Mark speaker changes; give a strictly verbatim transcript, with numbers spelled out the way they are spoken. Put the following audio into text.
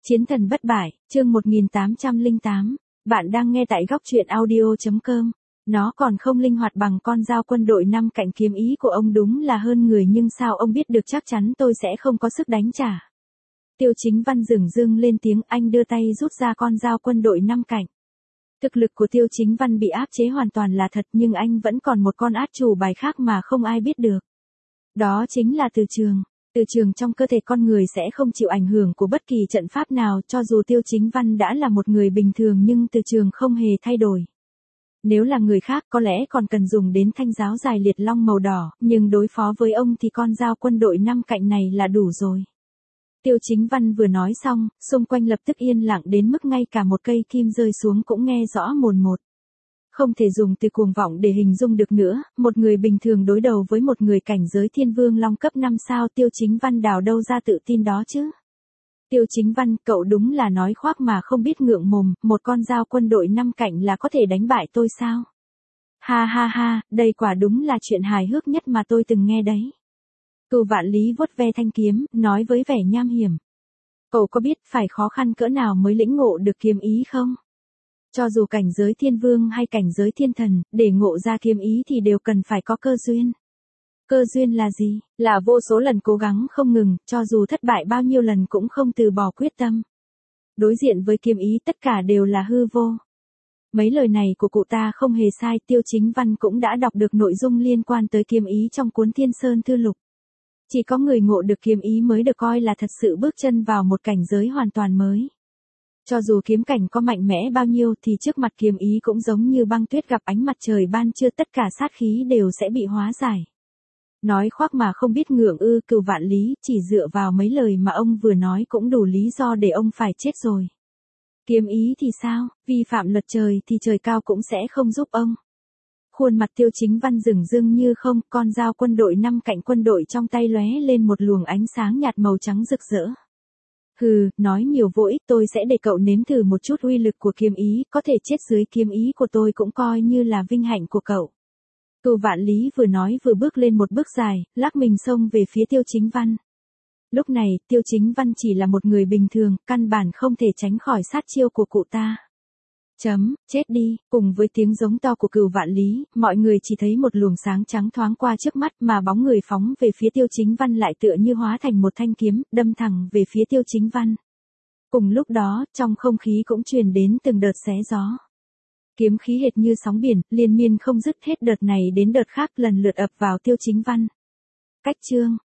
Speaker 1: Chiến thần bất bại, chương một nghìn tám trăm lẻ tám. Bạn đang nghe tại góc truyện audio.com. Nó còn không linh hoạt bằng con dao quân đội năm cạnh, kiếm ý của ông đúng là hơn người, nhưng sao ông biết được chắc chắn tôi sẽ không có sức đánh trả. Tiêu Chính Văn dửng dưng lên tiếng, anh đưa tay rút ra con dao quân đội năm cạnh. Thực lực của Tiêu Chính Văn bị áp chế hoàn toàn là thật, nhưng anh vẫn còn một con át chủ bài khác mà không ai biết được. Đó chính là từ trường. Từ trường trong cơ thể con người sẽ không chịu ảnh hưởng của bất kỳ trận pháp nào, cho dù Tiêu Chính Văn đã là một người bình thường nhưng từ trường không hề thay đổi. Nếu là người khác có lẽ còn cần dùng đến thanh giáo dài liệt long màu đỏ, nhưng đối phó với ông thì con dao quân đội năm cạnh này là đủ rồi. Tiêu Chính Văn vừa nói xong, xung quanh lập tức yên lặng đến mức ngay cả một cây kim rơi xuống cũng nghe rõ mồn một. Không thể dùng từ cuồng vọng để hình dung được nữa, một người bình thường đối đầu với một người cảnh giới thiên vương long cấp năm sao, Tiêu Chính Văn đào đâu ra tự tin đó chứ? Tiêu Chính Văn, cậu đúng là nói khoác mà không biết ngượng mồm, một con dao quân đội năm cạnh là có thể đánh bại tôi sao? Ha ha ha, đây quả đúng là chuyện hài hước nhất mà tôi từng nghe đấy. Cửu Vạn Lý vuốt ve thanh kiếm, nói với vẻ nham hiểm. Cậu có biết phải khó khăn cỡ nào mới lĩnh ngộ được kiếm ý không? Cho dù cảnh giới thiên vương hay cảnh giới thiên thần, để ngộ ra kiếm ý thì đều cần phải có cơ duyên. Cơ duyên là gì? Là vô số lần cố gắng không ngừng, cho dù thất bại bao nhiêu lần cũng không từ bỏ quyết tâm. Đối diện với kiếm ý tất cả đều là hư vô. Mấy lời này của cụ ta không hề sai, Tiêu Chính Văn cũng đã đọc được nội dung liên quan tới kiếm ý trong cuốn Thiên Sơn Thư Lục. Chỉ có người ngộ được kiếm ý mới được coi là thật sự bước chân vào một cảnh giới hoàn toàn mới. Cho dù kiếm cảnh có mạnh mẽ bao nhiêu thì trước mặt kiếm ý cũng giống như băng tuyết gặp ánh mặt trời ban trưa, tất cả sát khí đều sẽ bị hóa giải. Nói khoác mà không biết ngượng ư? Cửu Vạn Lý, chỉ dựa vào mấy lời mà ông vừa nói cũng đủ lý do để ông phải chết rồi. Kiếm ý thì sao? Vi phạm luật trời thì trời cao cũng sẽ không giúp ông. Khuôn mặt Tiêu Chính Văn dửng dưng như không, con dao quân đội năm cạnh quân đội trong tay lóe lên một luồng ánh sáng nhạt màu trắng rực rỡ. Hừ, nói nhiều vô ích, tôi sẽ để cậu nếm thử một chút uy lực của kiếm ý, có thể chết dưới kiếm ý của tôi cũng coi như là vinh hạnh của cậu. Cửu Vạn Lý vừa nói vừa bước lên một bước dài, lắc mình xông về phía Tiêu Chính Văn. Lúc này, Tiêu Chính Văn chỉ là một người bình thường, căn bản không thể tránh khỏi sát chiêu của cụ ta. Chấm, chết đi, cùng với tiếng giống to của Cửu Vạn Lý, mọi người chỉ thấy một luồng sáng trắng thoáng qua trước mắt, mà bóng người phóng về phía Tiêu Chính Văn lại tựa như hóa thành một thanh kiếm, đâm thẳng về phía Tiêu Chính Văn. Cùng lúc đó, trong không khí cũng truyền đến từng đợt xé gió. Kiếm khí hệt như sóng biển, liên miên không dứt, hết đợt này đến đợt khác lần lượt ập vào Tiêu Chính Văn. Cách chương,